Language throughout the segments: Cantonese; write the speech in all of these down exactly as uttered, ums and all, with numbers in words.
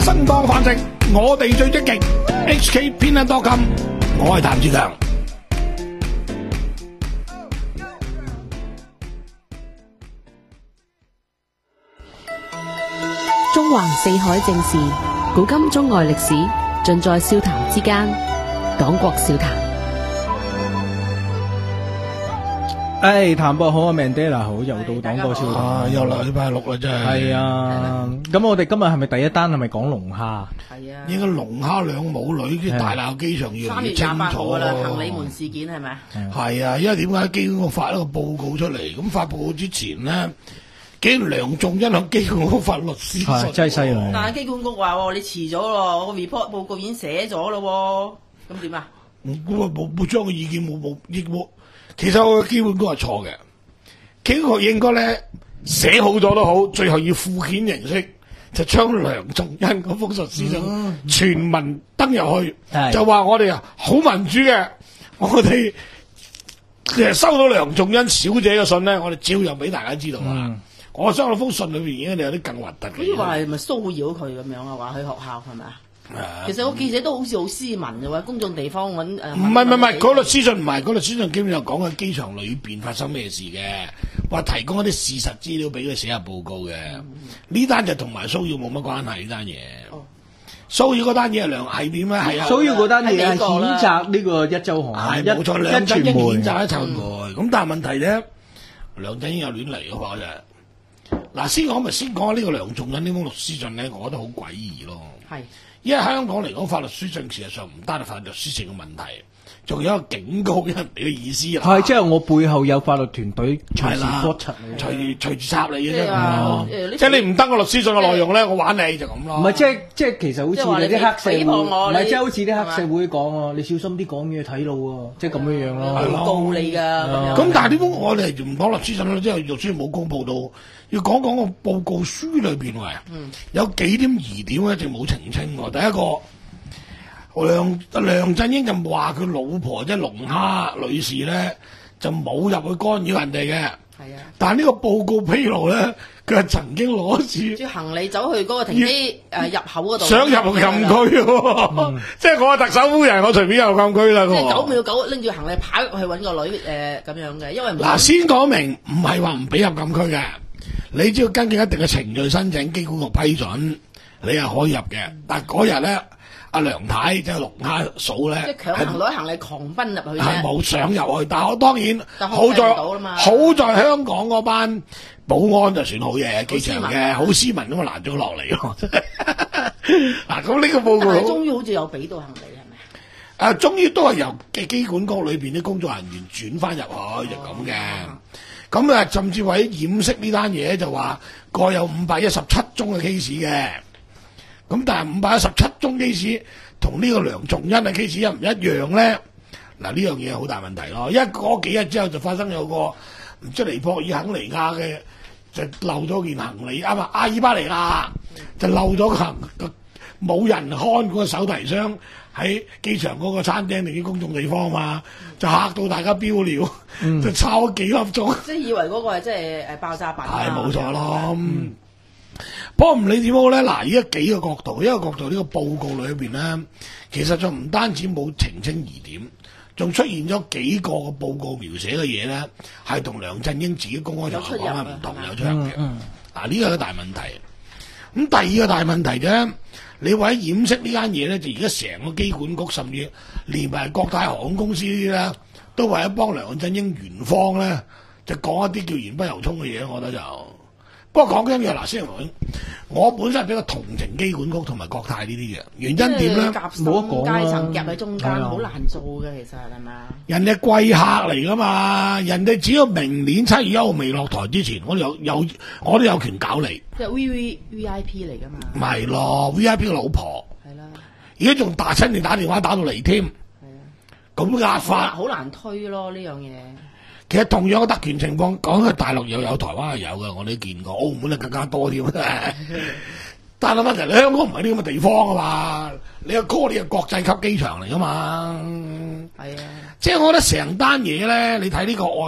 生當飯食，我哋最積極。H K 偏撚多金，我係譚志強。 中環四海正事，古今中外歷史，盡在笑談之間。講國笑談。 誒，譚博好啊，Mandela好，又到講國笑談啊，又禮拜六啦，真係。 係啊，咁我哋今日係咪第一單係咪講龍蝦？ 係啊， 應該龍蝦兩母女啲大鬧機場越嚟越清楚啦，行李門事件係咪？ 係啊，因為點解機管局發一個報告出嚟？咁發報告之前呢，竟然梁仲恩向機管局發律師信， 真係犀利。 但係機管局話你遲咗咯，個 report 報告已經寫咗咯，咁點啊？ 咁啊冇冇將個意見冇冇亦冇。其實我嘅基本都係錯嘅，機管局應該咧寫好咗都好，最後以附件形式就將梁仲恩嗰封律師信全文登入去， 嗯、 就話我哋啊好民主嘅，我哋其實收到梁仲恩小姐嘅信咧，我哋照樣俾大家知道啊！嗯、我相信封信裏邊已經有啲更核突嘅。 好似話係咪騷擾佢咁樣啊？話去學校係咪啊？其實個記者都好似好斯文嘅喎，公眾地方揾誒。唔係唔係唔係，嗰律師信唔係，嗰律師信基本上講緊機場裏邊發生咩事嘅，話提供一啲事實資料俾佢寫下報告嘅。呢單、嗯、就同埋騷擾冇乜關係呢單嘢。騷擾嗰單嘢係梁係點咧？係啊， 騷擾嗰單嘢係譴責呢個一週刊， 係冇錯，梁振英譴責一週刊。咁、 嗯、 但係問題咧，梁振英又亂嚟嘅話啫。嗱，先講咪先講呢個梁仲恩呢封律師信咧，我覺得好詭異咯。係。因為香港嚟講，法律書信事實上唔單係法律書信嘅問題，仲有一個警告人哋嘅意思啦。 係，即係我背後有法律團隊隨時督察你， 隨隨住插你嘅啫。即係你唔登個律師信嘅內容咧，我玩你就咁咯。 唔係，即係即係其實好似你啲黑社會，唔係即係好似啲黑社會講啊，你小心啲講嘢睇路喎，即係咁樣樣咯。 告你㗎咁樣。 咁但係點解我哋唔講律師信咧？即係律師冇公佈到。要講講個報告書裏邊喎，嗯、有幾點疑點一直冇澄清喎。第一個梁梁振英就話佢老婆即係龍蝦女士咧就冇入去干擾人哋嘅，係啊。但係呢個報告披露咧，佢係曾經攞住啲行李走去嗰個停機誒入口嗰度， 想入禁區喎，嗯、即係我係特首夫人，我隨便入禁區啦。即係九秒九拎住行李跑入去揾個女誒咁、呃、樣嘅，因為嗱先講明唔係話唔俾入禁區嘅。你只要根據一定嘅程序申請，機管局批准，你係可以入嘅。但係嗰日咧，阿梁太即係龍蝦嫂咧， 即係強行攞行李狂奔入去啫， 係冇想入去。但係我當然好在好在香港嗰班保安就算好嘢，機場嘅好斯文咁啊攔咗落嚟咯。嗱，咁呢個報告， 終於好似有俾到行李係咪？ 啊，終於都係由嘅機管局裏邊啲工作人員轉翻入去、哦、就咁嘅。咁啊，甚至為掩飾呢單嘢就話過有五百一十七宗嘅 case 嘅，咁但係五百一十七宗 case 同呢個梁仲恩嘅 case 一唔一樣咧？嗱，呢樣嘢好大問題咯。因為嗰幾日之後就發生有個唔知尼泊爾肯尼亞嘅就漏咗件行李，啊嘛阿爾巴尼亞就漏咗個行冇人看嗰個手提箱喺機場嗰個餐廳定啲公眾地方嘛，就嚇到大家飆尿，嗯、就抄咗幾粒鐘。 即係以為嗰個係即係誒爆炸品。係冇錯咯。嗯、不過唔理點好咧，嗱，而家幾個角度，一個角度呢個報告裏邊咧，其實就唔單止冇澄清疑點，仲出現咗幾個嘅報告描寫嘅嘢咧，係同梁振英自己公開場合講係唔同，有出入嘅。嗱，呢個係個大問題。咁第二個大問題啫。你為咗掩飾呢間嘢咧，就而家成個機管局，甚至連埋國泰航空公司呢啲咧，都為咗幫梁振英圓方咧，就講一啲叫言不由衷嘅嘢，我覺得就。不過講緊嘅嗱，先講，我本身係比較同情機管局同埋國泰呢啲嘅原因點咧？ 冇得講啦，階層夾喺中間，好難做嘅，其實係咪啊？ 人哋貴客嚟噶嘛，人哋只要明年七月一號未落台之前，我哋有有我都有權搞你。 即係 V V V I P 嚟噶嘛？ 唔係咯 ，V I P 嘅老婆。 係啦。而家仲打親你打電話打到嚟添。係啊。咁壓法。 好難推咯呢樣嘢。 其實同樣嘅特權情況，講喺大陸又有，台灣又有嘅，我哋都見過，澳門啊更加多添。但係問題，你香港唔係啲咁嘅地方啊嘛，你個 call 你係國際級機場嚟噶嘛。係啊，即係我覺得成單嘢咧，你睇呢個外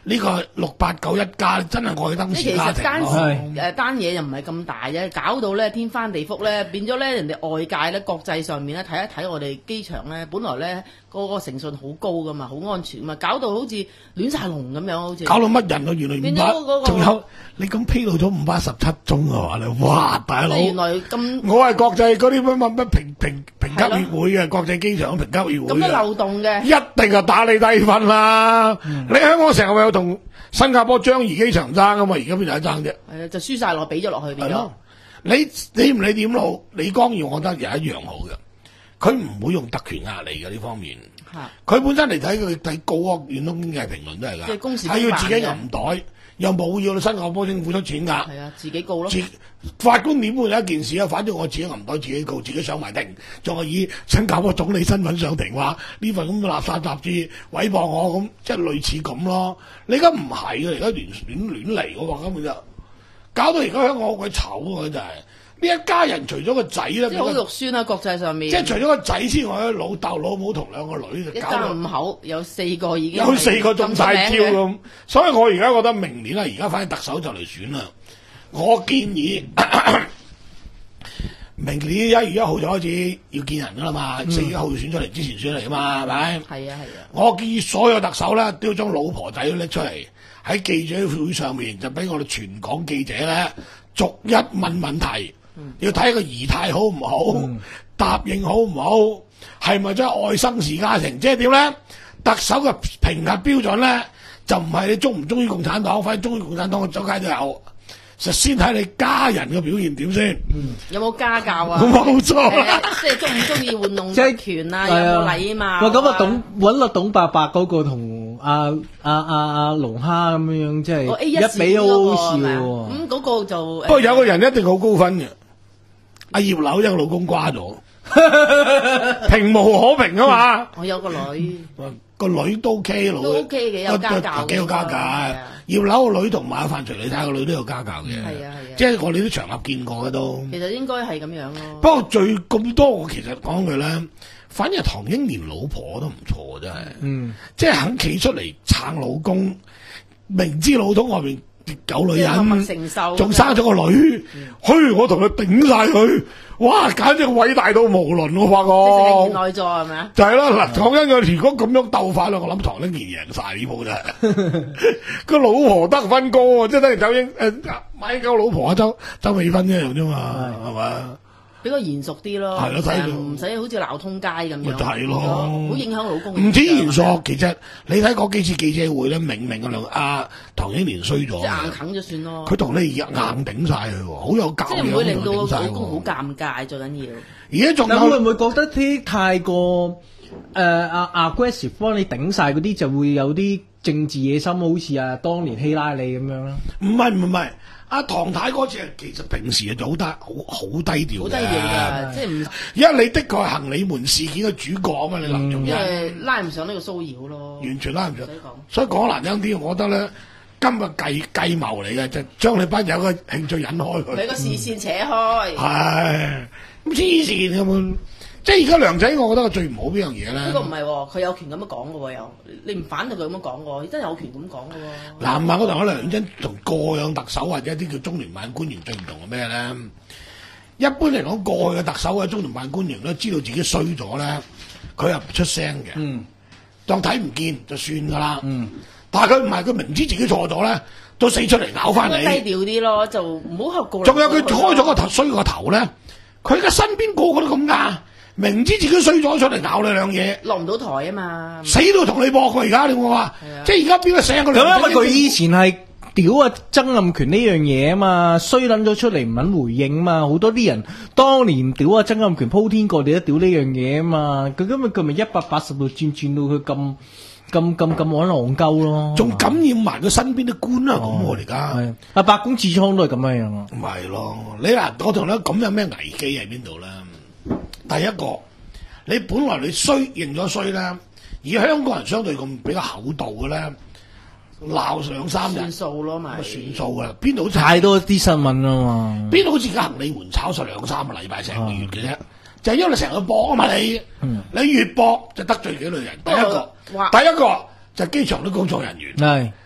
呢個六八九一家真係愛登士家庭咯。 誒單嘢又唔係咁大啫，搞到咧天翻地覆咧，變咗咧人哋外界咧國際上面咧睇一睇我哋機場咧，本來咧嗰個誠信好高噶嘛，好安全嘛，搞到好似亂晒龍咁樣，好似搞到乜人啊？原來五百，仲有你咁披露咗五百十七宗啊嘛！你哇大佬， 原來咁我係國際嗰啲乜乜乜評評評級協會嘅國際機場評級協會咁多漏洞嘅， 一定係打你低分啦！嗯、你香港成日咪有同新加坡樟宜機場爭噶嘛？而家邊有得爭啫？ 係啊，就輸晒落，俾咗落去變咗。 你你唔理點好，李光耀我覺得又一樣好嘅，佢唔會用特權壓力嘅呢方面。佢本身嚟睇佢睇告惡遠東經濟評論都係㗎，係要自己揞袋，又冇要新加坡政府出錢㗎。 係啊，自己告咯。 法官點會有一件事啊？反正我自己揞袋，自己告，自己上埋庭，仲係以新加坡總理身份上庭話呢份咁嘅垃圾雜誌毀謗我咁，即係類似咁咯。你而家唔係嘅，而家亂亂亂嚟嘅話根本就搞到而家香港好鬼醜啊！真係。呢一家人除咗個仔咧， 即係好肉酸啊！國際上面， 即係除咗個仔之外，老豆老母同兩個女， 一家五口有四個已經有四個中晒招咁，所以我而家覺得明年啦，而家反正特首就嚟選啦，我建議咳咳明年一月一號就開始要見人噶啦嘛，四、嗯、月一號要選出嚟之前選嚟噶嘛，係咪？係啊係啊！我建議所有特首咧都要將老婆仔都拎出嚟喺記者會上面，就俾我哋全港記者咧逐一問問題。嗯、要睇個儀態好唔好，嗯、答應好唔好，係咪真係愛生事家庭？即係點咧？特首嘅評核標準咧，就唔係你中唔中意共產黨，反正中意共產黨嘅周街都有。實先睇你家人嘅表現點先。嗯，有冇家教啊？冇錯、呃，即係中唔中意玩弄特權啊？有冇禮貌？喂，咁啊，董揾個董伯伯嗰個同阿阿阿阿龍蝦咁樣，即係一比好好笑喎。咁嗰個就不過有個人一定好高分嘅。阿葉劉因為老公瓜咗，平無可平啊嘛！我有個女，個女都 OK 老，都 OK 嘅，有家教，幾有家教。葉劉個女同埋阿范徐，你睇個女都有家教嘅，係啊係啊，即係我哋啲場合見過嘅都。其實應該係咁樣咯。不過最咁多，我其實講佢咧，反而唐英年老婆都唔錯，真係，嗯，即係肯企出嚟撐老公，明知老公外邊狗女人，仲生咗個女，噓、嗯、我同佢頂晒佢，哇！簡直偉大到無倫，我發覺。即係內助係咪啊？就係啦，嗱，講緊佢如果咁樣鬥法啦，我諗唐英年贏晒呢鋪真係。個老婆得分高，即係等於周英誒買夠老婆啊，周周美芬一樣啫嘛，係嘛？比較嚴肅啲咯，係咯，睇到唔使好似鬧通街咁樣，咪就係咯，好影響老公。唔止嚴肅，其實你睇嗰幾次記者會咧，明明嗰兩阿唐英年衰咗，即係硬啃咗算咯。佢同你硬頂晒佢，好有教養，即係唔會令到老公好尷尬，最緊要。而家仲有會唔會覺得啲太過誒阿 aggressive 幫你頂晒嗰啲，就會有啲政治野心，好似啊當年希拉里咁樣啦？唔係唔係。阿唐太嗰次其實平時就好得好好低調嘅，好低調㗎，即係唔，因為你的確係行李門事件嘅主角啊嘛，你林仲因為拉唔上呢個騷擾咯，完全拉唔上。所以講難聽啲，我覺得咧，今日計計謀嚟嘅，就將你班友嘅興趣引開佢，你個視線扯開，係咁黐線咁樣。即係而家梁仔，我覺得佢最唔好邊樣嘢咧？呢個唔係喎，佢有權咁樣講嘅喎，又你唔反對佢咁樣講喎，真係有權咁講嘅喎。嗱，唔係我同阿梁振同過往特首或者一啲叫中聯辦官員最唔同係咩咧？一般嚟講，過去嘅特首或者中聯辦官員咧，知道自己衰咗咧，佢又唔出聲嘅，嗯，當睇唔見就算㗎啦，嗯。但係佢唔係，佢明知自己錯咗咧，都死出嚟咬翻你。低調啲咯，就唔好合過。仲有佢開咗個頭衰個頭咧，佢嘅身邊個個都咁㗎。明知自己衰咗出嚟咬你兩嘢，落唔到台啊嘛，死都同你搏佢而家你我話，即係而家邊個醒個兩？咁因為佢以前係屌啊曾蔭權呢樣嘢啊嘛，衰撚咗出嚟唔肯回應啊嘛，好多啲人當年屌啊曾蔭權鋪天蓋地都屌呢樣嘢啊嘛，佢今日佢咪一百八十度轉轉到佢咁咁咁咁玩戇鳩咯，仲感染埋佢身邊啲官啊咁我而家，阿白宮痔瘡都係咁樣樣啊，唔係咯，你嗱我同你咁有咩危機喺邊度咧？第一個，你本來你衰認咗衰咧，而香港人相對咁比較厚道嘅咧，鬧兩三日算數咯，咪算數噶啦，邊度太多啲新聞啊嘛，邊度好似而家行李門炒實兩三個禮拜成個月嘅啫，嗯、就係因為你成日搏啊嘛你，嗯、你越搏就得罪幾類人，第一個，第一個就係機場啲工作人員，係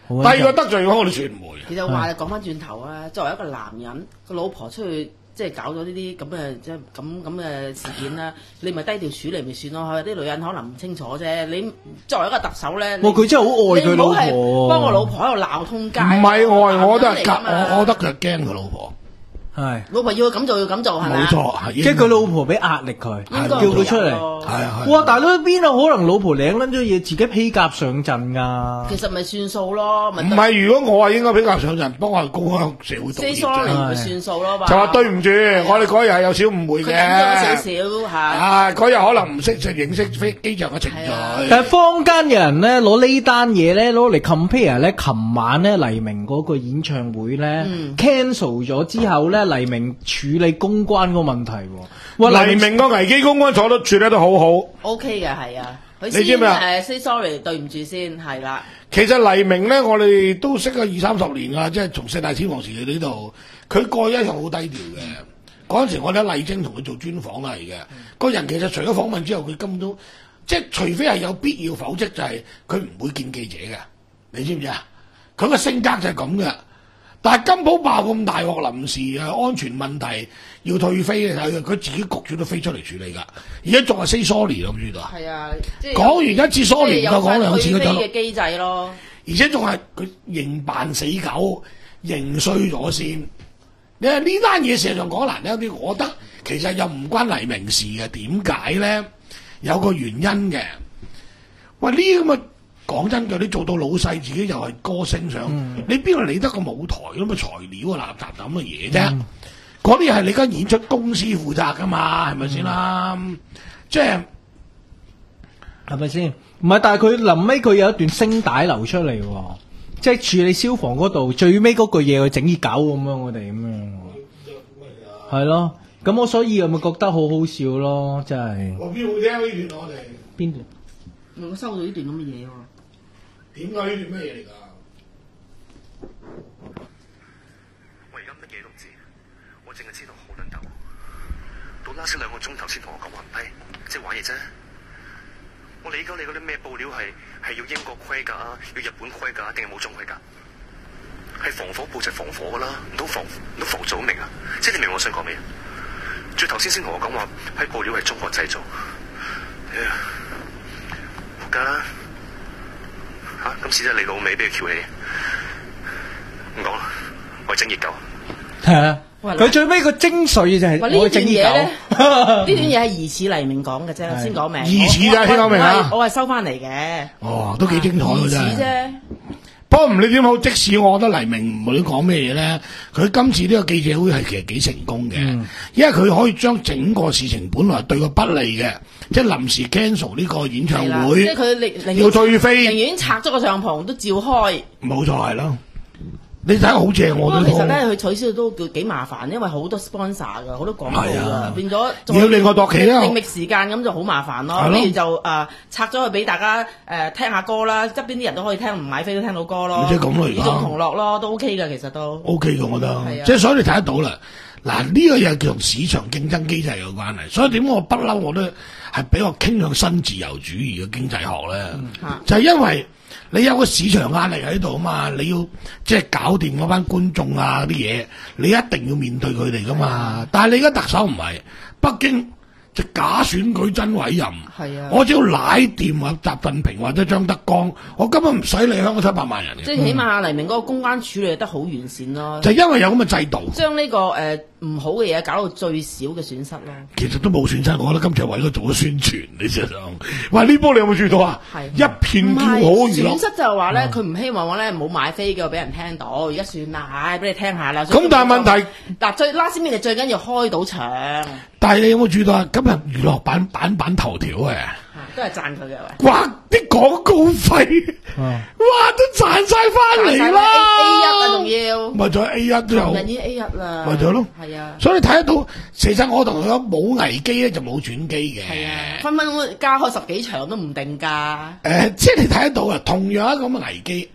第二個得罪咗我哋傳媒。 其實話講翻轉頭啊，作為一個男人，個老婆出去即係搞咗呢啲咁嘅即係咁咁嘅事件啦，你咪低調處理咪算咯。啲女人可能唔清楚啫。你作為一個特首咧， 哇！佢真係好愛佢老婆， 幫我老婆喺度鬧通街。 唔係愛，我都係夾，我我覺得佢係驚佢老婆。 係老婆要佢咁做要咁做係咪啊？ 冇錯， 即係佢老婆俾壓力佢，叫佢出嚟。 係啊！ 哇！大佬邊有可能老婆領撚咗嘢自己披甲上陣㗎？ 其實咪算數咯，唔係如果我係應該披甲上陣，幫我公開社會道歉 say sorry 咪算數咯。 就話對唔住，我哋嗰日係有少誤會嘅。 佢緊張少少嚇。 啊！嗰日可能唔識就認識飛機場嘅程序。 但係坊間有人咧攞呢單嘢咧攞嚟 compare 咧，琴晚咧黎明嗰個演唱會咧 cancel 咗之後咧，黎明處理公關個問題喎。 黎明個危機公關坐得處理得好好。 O K 嘅係啊，佢你知咩啊？ 誒 say sorry 對唔住先係啦。 其實黎明咧，我哋都識咗二三十年啦，即係從四大天王時期呢度，佢過去一向好低調嘅。嗰陣時我哋喺麗晶同佢做專訪係嘅，個人其實除咗訪問之後，佢根本都即係除非係有必要，否則就係佢唔會見記者嘅。你知唔知啊？佢個性格就係咁嘅。但係金寶爆咁大鑊，臨時啊安全問題要退飛嘅，佢自己焗住都飛出嚟處理㗎。而家仲係 say sorry 咯，知道啊？ 係啊，即係講完一次 sorry 就講兩次嗰種嘅機制咯。 而且仲係佢認扮死狗，認衰咗先。你話呢單嘢事實上講難聽啲，我覺得其實又唔關黎明事嘅。點解咧？有個原因嘅。喂，呢咁嘅。講真嘅，你做到老細，自己又係歌星上，嗯、你邊度理得個舞台咁嘅材料啊、垃圾咁嘅嘢啫？嗰啲係你間演出公司負責噶嘛，係咪先啦？嗯、即係係咪先？唔係，但係佢臨尾佢有一段聲帶流出嚟喎，即係處理消防嗰度最尾嗰句嘢，佢整啲狗咁樣，我哋咁樣，係咯。咁我所以我咪覺得好好笑咯，真係。 我邊好聽呢段我哋邊段？ 我收到呢段咁嘅嘢喎。 點解呢段咩嘢嚟㗎？ 我而家乜嘢都唔知，我淨係知道好撚鬥，到拉少兩個鐘頭先同我講話唔批，即係玩嘢啫。我理解你嗰啲咩布料係係要英國規格啊，要日本規格定係冇中規格？係防火布就係防火㗎啦，唔通防唔通防做明啊？即係你明我想講咩？最頭先先同我講話，批布料係中國製造，仆街啦！嚇！今次真係你老味俾佢翹起，唔講啦，我係整熱狗。 係啊，佢最尾個精髓就係我整熱狗。 呢段嘢係疑似黎明講嘅啫，先講明。 疑似啫，先講明啊！ 我係收翻嚟嘅。 哦，都幾精彩㗎真係。 疑似啫。 不過唔理點好，即使我覺得黎明無論講咩嘢咧，佢今次呢個記者會係其實幾成功嘅，嗯、因為佢可以將整個事情本來對佢不利嘅，即係臨時 cancel 呢個演唱會， 即係佢要退飛， 寧願拆咗個帳篷都照開。 冇錯係咯。你睇好正我都。 其實咧，佢取消都叫幾麻煩，因為好多 sponsor 㗎，好多廣告㗎，變咗要另外度期啦。 定覓時間咁就好麻煩咯。不如就誒、呃、拆咗佢俾大家誒、呃、聽下歌啦，側邊啲人都可以聽，唔買飛都聽到歌咯。 即係咁咯，而家。 與眾同樂咯，都 OK 㗎，其實都。 OK 㗎，我覺得。即係所以你睇得到啦。嗱，呢個嘢叫同市場競爭機制有關係，所以點解我不嬲我都係比較傾向新自由主義嘅經濟學咧，嗯、就係因為。你有個市場壓力喺度啊嘛，你要即係搞掂嗰班觀眾啊啲嘢，你一定要面對佢哋噶嘛。的但係你而家特首唔係，北京就假選舉真委任，的我只要奶掂啊習近平或者張德江，我根本唔使理香港七百萬人嘅。 即係起碼黎明嗰個公關處理得好完善咯。 就因為有咁嘅制度， 將呢、這個誒。呃唔好嘅嘢搞到最少嘅損失咯。其實都冇損失，我覺得今次係為咗做咗宣傳，你事實上，哇呢波你有冇注意到啊？係一片叫好娛樂。 損失就係話咧，佢唔希望我咧冇買飛嘅俾人聽到，而家算啦，唉，俾你聽下啦。 咁但係問題嗱，最 last minute 最緊要開到場。 但係你有冇注意到啊？今日娛樂版版版頭條嘅。 都係讚佢嘅喂！ 哇！啲廣告費，哇都賺晒翻嚟啦 ！A 一啊，仲要咪就係 A 一都有， 人已經 A 一啦， 咪就係咯， 係啊！ 所以你睇得到，其實我同佢講冇危機咧，就冇轉機嘅， 係啊，分分鐘加開十幾場都唔定㗎。 誒，即係你睇得到啊，同樣一個咁嘅危機，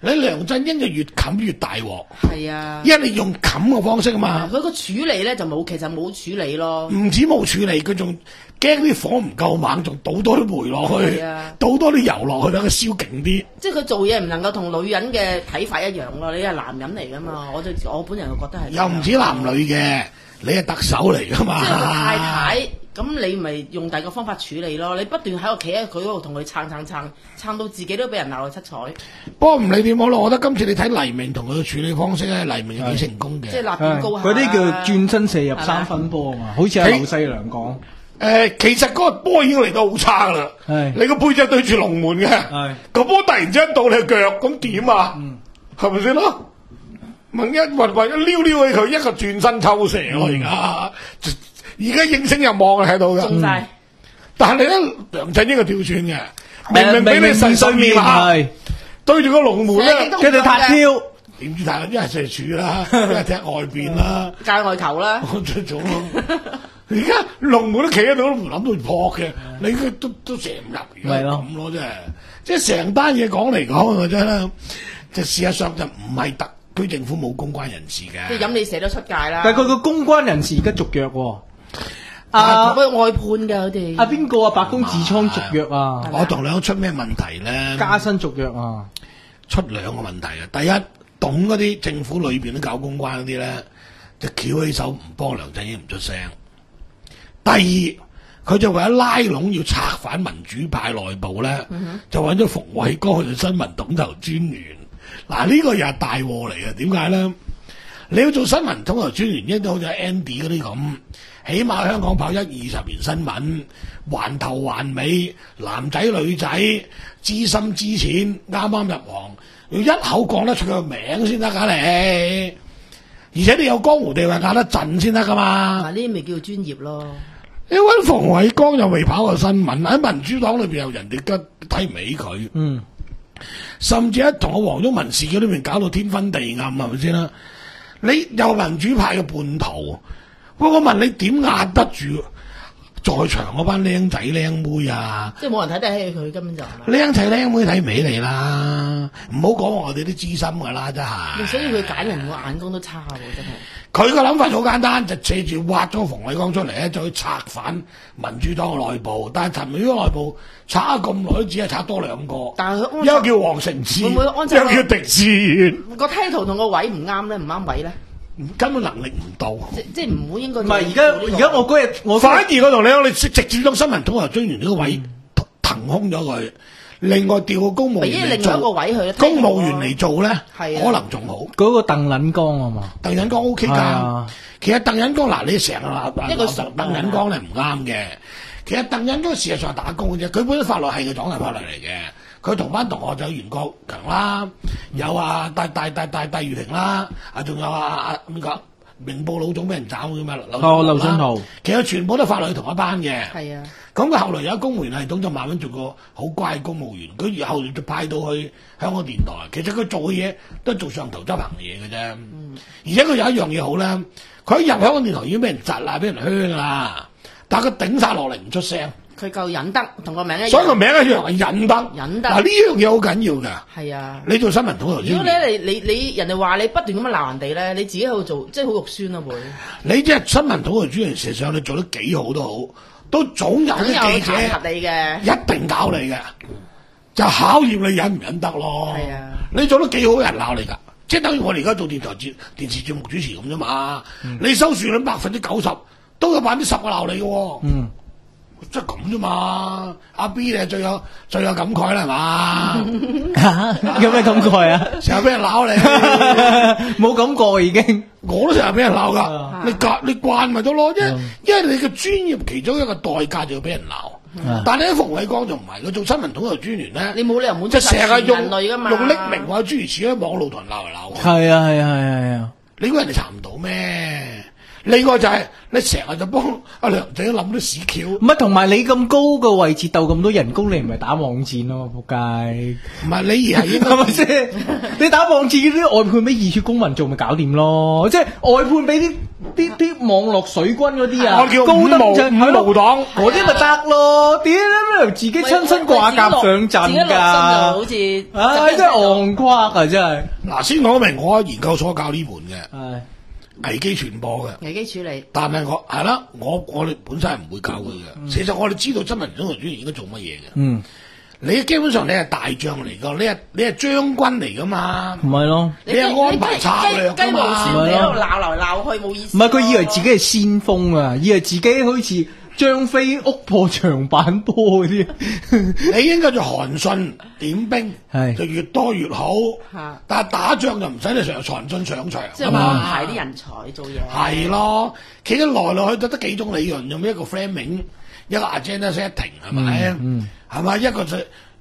你梁振英就越冚越大鑊， 係啊， 因為你用冚嘅方式啊嘛， 佢個處理咧就冇，其實冇處理咯。 唔止冇處理，佢仲驚啲火唔夠猛，仲倒多啲煤落去， 係啊倒多啲油落去，等佢燒勁啲。 即係佢做嘢唔能夠同女人嘅睇法一樣咯，你係男人嚟噶嘛，我就我本人就覺得係。 又唔止男女嘅，你係特首嚟噶嘛？ 即係個太太，咁你咪用第二個方法處理咯。你不斷喺度企喺佢嗰度同佢撐撐撐，撐到自己都俾人鬧到七彩。 不過唔理點好咯，我覺得今次你睇黎明同佢嘅處理方式咧，黎明係幾成功嘅。 即係立變高下嗰啲叫轉身射入三分波啊嘛，好似阿劉細良講。 誒，其實嗰個波已經嚟到好差噶啦， 係你個背脊對住龍門嘅， 係個波突然之間到你嘅腳，咁點啊？係咪先咯？問一運運一撩撩起佢，一個轉身抽射咯，而家而家應聲入網睇到嘅。 中晒。 但係你咧，梁振英係調轉嘅，明明俾你明實實面下， 係對住個龍門咧， 跟住塔挑。 點知睇一係射柱啦，一係踢外邊啦， 界外球啦。 我出咗咯。而家龍門都企喺度，都唔諗到撲嘅，你都都射唔入，而家咁咯，真係。即係成單嘢講嚟講嘅啫啦，就事實上就唔係特區政府冇公關人士嘅。 即係飲你射得出界啦。 但係佢個公關人士而家續約喎。 啊，佢外判㗎佢哋。 啊邊個啊？白宮痔瘡續約啊？ 我同兩出咩問題咧？ 加薪續約啊？ 出兩個問題啊！第一，懂嗰啲政府裏邊都搞公關嗰啲咧，就翹起手唔幫梁振英唔出聲。第二，佢就為咗拉攏要拆反民主派內部咧，嗯、就揾咗馮偉光去做新聞統籌專員。嗱，呢個又係大禍嚟嘅。點解咧？你要做新聞統籌專員，應該好似 Andy 嗰啲咁，起碼香港跑一二十年新聞，環頭環尾，男仔女仔，知深知淺，啱啱入行，要一口講得出佢個名先得㗎你。而且你有江湖地位，咬得陣先得㗎嘛。 嗱，呢啲咪叫專業咯。 你揾馮偉光又未跑過新聞，喺民主黨裏邊又人哋都睇唔起佢， 嗯， 甚至喺同個黃毓民事件裏邊搞到天昏地暗，係咪先啦？你有民主派嘅叛徒，喂，我問你點壓得住在場嗰班僆仔僆妹啊？ 即係冇人睇得起佢，根本就係咪？ 僆仔僆妹睇唔起你啦，唔好講我哋啲資深㗎啦，真係。 所以佢揀人個眼光都差喎，真係。 佢個諗法好簡單，就借住挖咗馮偉光出嚟咧，就去拆反民主黨嘅內部。但係陳美芳內部拆咗咁耐，都只係拆多兩個。 但係一個叫黃成智， 會唔會安一個叫狄志遠。 個 title 同個位唔啱咧，唔啱位咧， 根本能力唔到。 即即唔會應該。 唔係而家而家我嗰日我反而我同你講，你直接將新聞統籌專員呢個位騰空咗佢。另外調個公務員嚟做， 另外一個位去公務員嚟做咧， 係可能仲好。 嗰個鄧撚光啊嘛， 鄧忍光 O K 㗎。其實鄧忍光嗱，你成日話一個鄧忍光咧唔啱嘅。其實鄧忍光事實上係打工嘅啫，佢本身法律系嘅黨係法律嚟嘅。佢同班同學就有袁國強啦，有啊戴戴戴戴戴玉婷啦，啊仲有啊啊點講？明報老總俾人斬嘅嘛， 哦，劉俊豪， 其實全部都法律同一班嘅。 係啊， 咁佢後來有公務員系統就慢慢做個好乖嘅公務員，佢然後就派到去香港電台。其實佢做嘅嘢都係做上頭執行嘅嘢嘅啫。嗯、而且佢有一樣嘢好咧，佢一入香港電台已經俾人窒啦，俾人噓啦，但係佢頂晒落嚟唔出聲。 佢夠忍得，同個名一樣。 所以個名一樣係忍得。 忍得。 嗱呢樣嘢好緊要㗎。 係啊。 你做新聞統籌專員， 如果咧你你你人哋話你不斷咁樣鬧人哋咧，你自己喺度做，即係好肉酸啊會。 你即係新聞統籌專員，事實上你做得幾好都好，都總有啲記者你嘅， 一定搞你嘅，就考驗你忍唔忍得咯。 係啊。你做得幾好，有人鬧你㗎，即係等於我哋而家做電台節電視節目主持咁啫嘛。嗯、你收視率百分之九十，都有百分之十個鬧你嘅喎。嗯。即係咁啫嘛，阿 B 你係最有最有感慨啦，係嘛？ 有咩感慨啊？ 成日俾人鬧你， 冇感覺已經。 我都成日俾人鬧噶，你慣你慣咪得咯，因為因為你嘅專業其中一個代價就要俾人鬧。但係喺馮偉光就唔係，佢做新聞統籌專員咧， 你冇理由滿足成日用人類噶嘛， 用匿名或者諸如此類喺網路同人鬧嚟鬧去。 係啊係啊係啊係啊！ 你估人哋查唔到咩？ 另外就係、是、你成日就幫阿梁仔諗啲屎橋， 唔係同埋你咁高個位置鬥咁多人工，你唔係打網戰咯，仆街！ 唔係你而係應該係咪先？你打網戰啲外判俾熱血公民做咪搞掂咯？即係外判俾啲啲啲網絡水軍嗰啲啊， 我叫高五毛登就五毛黨嗰啲咪得咯？點解自己親身掛甲上陣自己落身就㗎？ 好似唉，真係戇誇啊！真係。 嗱先講明，我喺研究所教呢門嘅係危機傳播嘅。 危機處理。 但係我係啦，我我哋本身係唔會教佢嘅。其實我哋知道新聞總動員應該做乜嘢嘅。 嗯， 你基本上你係大將嚟噶，你係你係將軍嚟噶嘛。 唔係咯？ 你係安排策略雞毛㗎嘛。 線，你喺度鬧嚟鬧去冇意思。 唔係佢以為自己係先鋒啊，以為自己好似張飛屋破長板波嗰啲。 你應該就韓信點兵， 係就越多越好。 嚇但係打仗就唔使你成日韓信上場即係啊嘛。 安排啲人才做嘢。 係咯，其實來來去去得幾種理論，用一個 framing，一個 agenda setting 係咪？ 嗯係咪？一個就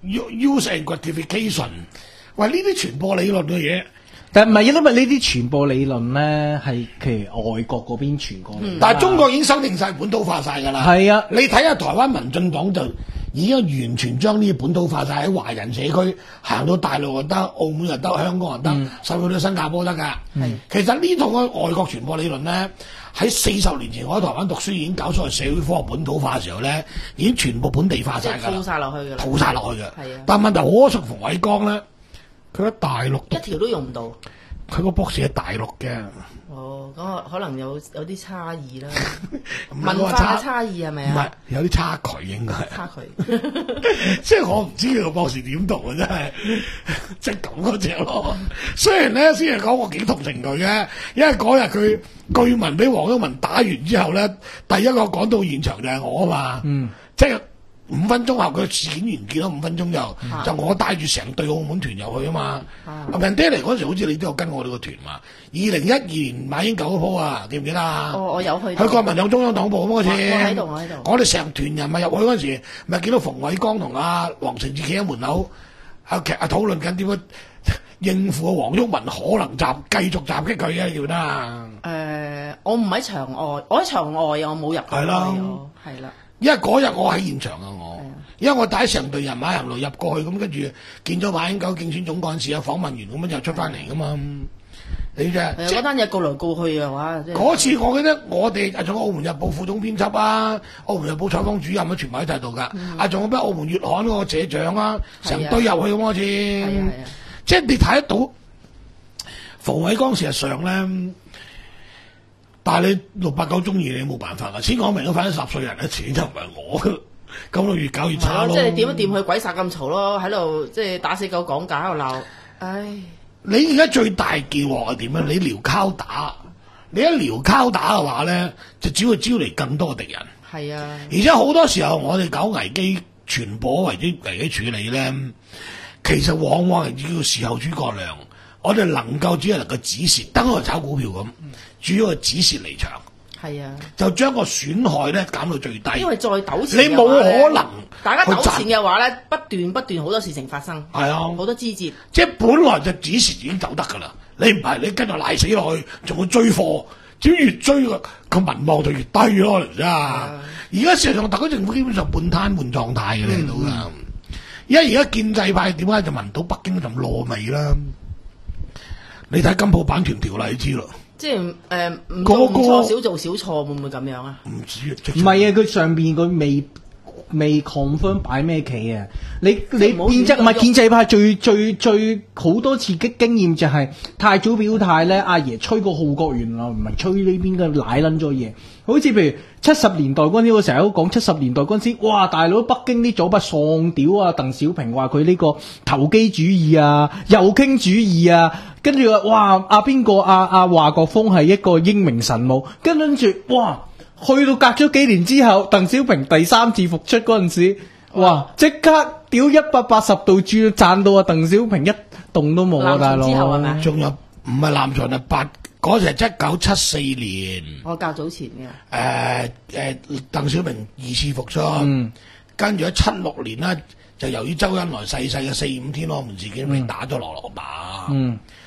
use and gratification。喂，呢啲傳播理論嘅嘢， 但唔係因為呢啲傳播理論咧係其實外國嗰邊傳過嚟， 但係中國已經修訂晒本土化晒㗎啦。 係啊， 你睇下台灣民進黨就已經完全將呢啲本土化晒喺華人社區，行到大陸又得，澳門又得，香港又得，甚至到新加坡得㗎。 嗯其實呢套嘅外國傳播理論咧，喺四十年前我喺台灣讀書已經搞所謂社會科學本土化嘅時候咧，已經全部本地化即係套晒㗎啦， 晒落去㗎啦。 套晒落去嘅。 係啊但問題可惜馮偉光咧，佢喺大陸讀一，條都用唔到。 佢個博士喺大陸嘅。 哦，咁啊可能有有啲差異啦， 唔係文化我話差嘅差異係咪唔係啊？ 有啲差距應該係。 差距。 即係我唔知佢個博士點讀啊！真係即係咁嗰只咯。雖然咧先係講我幾同情佢嘅，因為嗰日佢據聞俾黃毓民打完之後咧，第一個趕到現場就係我啊嘛。 嗯， 即係五分鐘後佢事件完結咗五分鐘就、 嗯就我帶住成隊澳門團入去啊嘛。 啊阿人爹嚟嗰時好似你都有跟我哋個團嘛。二零一二年馬英九嗰鋪啊，記唔記得啊？ 我我有去到。 去國民黨中央黨部嗰次， 我我喺度我喺度我哋成團人咪入去嗰陣時，咪見到馮偉光同阿黃成智企喺門口，啊劇啊討論緊點樣應付啊黃毓民可能襲繼續襲擊佢嘅，記唔記得啊？ 誒，我唔喺場外，我喺場外啊，我冇入過係啦去我係啦。 因為嗰日我喺現場啊，我係啊因為我帶成隊人馬行路入過去，咁跟住見咗馬英九競選總幹事啊訪問完咁樣就出翻嚟噶嘛。你啫， 係啊即嗰單嘢告來告去嘅話，即係嗰次我記得我哋啊仲有澳門日報副總編輯啊，澳門日報採訪主任啊，全部喺晒度㗎。啊仲有咩澳門月刊嗰個社長啊，成堆入去咁嗰次。 係啊係啊。 即係你睇得到馮偉光事實上咧，但係你六八九中意你冇辦法㗎。先講明咗，反正十歲人咧，錢就唔係我，咁就越搞越差咯。 即係點一掂佢鬼殺咁嘈咯，喺度即係打死狗講價喺度鬧，唉。 你而家最大忌鑊係點啊？你撩交打，你一撩交打嘅話咧，就只會招嚟更多嘅敵人。 係啊， 而且好多時候我哋搞危機傳播或者危機處理咧，其實往往係叫事後諸葛亮。我哋能夠只係能夠止蝕，等我哋炒股票咁，主要係止蝕離場， 係啊， 就將個損害咧減到最低。 因為再糾纏， 你冇可能大家糾纏去賺嘅話咧，不斷不斷好多事情發生， 係啊， 好多枝節。 即係本來就止蝕已經走得㗎啦，你唔係你跟住賴死落去，仲要追貨，只要越追個個民望就越低咯，真係。而家事實上特區政府基本上半癱瘓狀態嘅，你睇到㗎。因為而家建制派點解就聞到北京嗰陣燶味啦？你睇金鋪版權條例知咯， 即係誒唔個做唔個錯，少做少錯，會唔會咁樣啊？ 唔止啊， 唔係啊，佢上邊佢未未 confirm 擺咩棋啊？你你即係唔好建制唔係亂咁喐建制派最最最好多次嘅經驗就係太早表態咧，阿爺吹個號角原來唔係吹呢邊嘅奶撚咗嘢。好似譬如七十年代嗰陣時，我成日都講七十年代嗰陣時，哇大佬北京啲左派喪屌啊！鄧小平話佢呢個投機主義啊、右傾主義啊，跟住話哇阿邊個阿阿華國鋒係一個英明神武，跟住哇去到隔咗幾年之後，鄧小平第三次復出嗰陣時，哇即刻屌一百八十度轉，讚到啊鄧小平一動都冇啊大佬南巡之後係咪？ 仲有唔係南巡啊八嗰時係一九七四年。 我較早前嘅， 誒誒，鄧小平二次復出， 嗯跟住喺七六年咧，就由於周恩來逝世嘅四五天安門事件，俾打咗落落馬。 嗯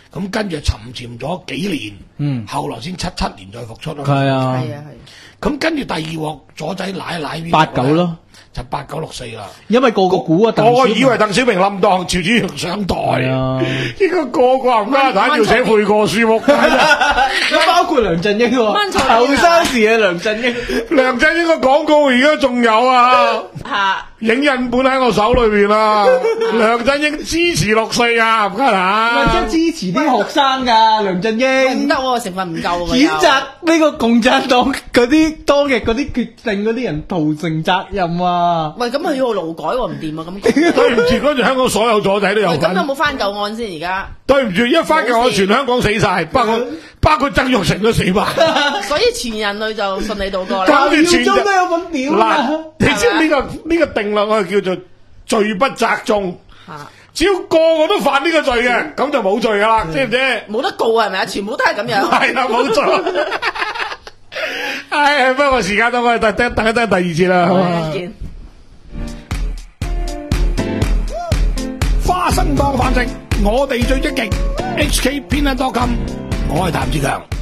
咁跟住沉潛咗幾年， 嗯後來先七七年再復出咯。 係啊， 係啊係。 咁跟住第二鑊左仔奶奶邊八九咯， 就八九六四啦。 因為個個估啊， 個個以為鄧小平冧檔，趙紫陽上台啊， 應該個個冚家鏟要寫悔過書屋。 咁包括梁振英喎， 蚊草後生時嘅梁振英， 梁振英個廣告而家仲有啊！ 嚇！ 影印本喺我手裏邊啊！梁振英支持六四啊，冚家或者鏟。 支持啲學生㗎，梁振唔英得喎，成分唔夠喎。 譴責呢個共產黨嗰啲當日嗰啲決定嗰啲人屠城責任啊！ 喂，咁佢要勞改喎，唔掂啊！咁對唔住，嗰陣香港所有左仔都有喂，咁有份。 冇翻舊案先而家？ 對唔住，一翻嘅我全香港死晒，包括包括曾鈺成都死埋。 所以全人類就順利度過啦。 咁耀宗都有份屌啊！ 嗱，你知呢個呢個定律我係叫做罪不責眾。 嚇！ 只要個個都犯呢個罪嘅，咁就冇罪噶啦，知唔知？ 冇得告係咪啊？全部都係咁樣。 係啦，冇錯。唉，不過時間到，我哋等等等等第二節啦。好嘛見花生當飯食，我哋最積極。H K 偏 dot com，我係譚志強。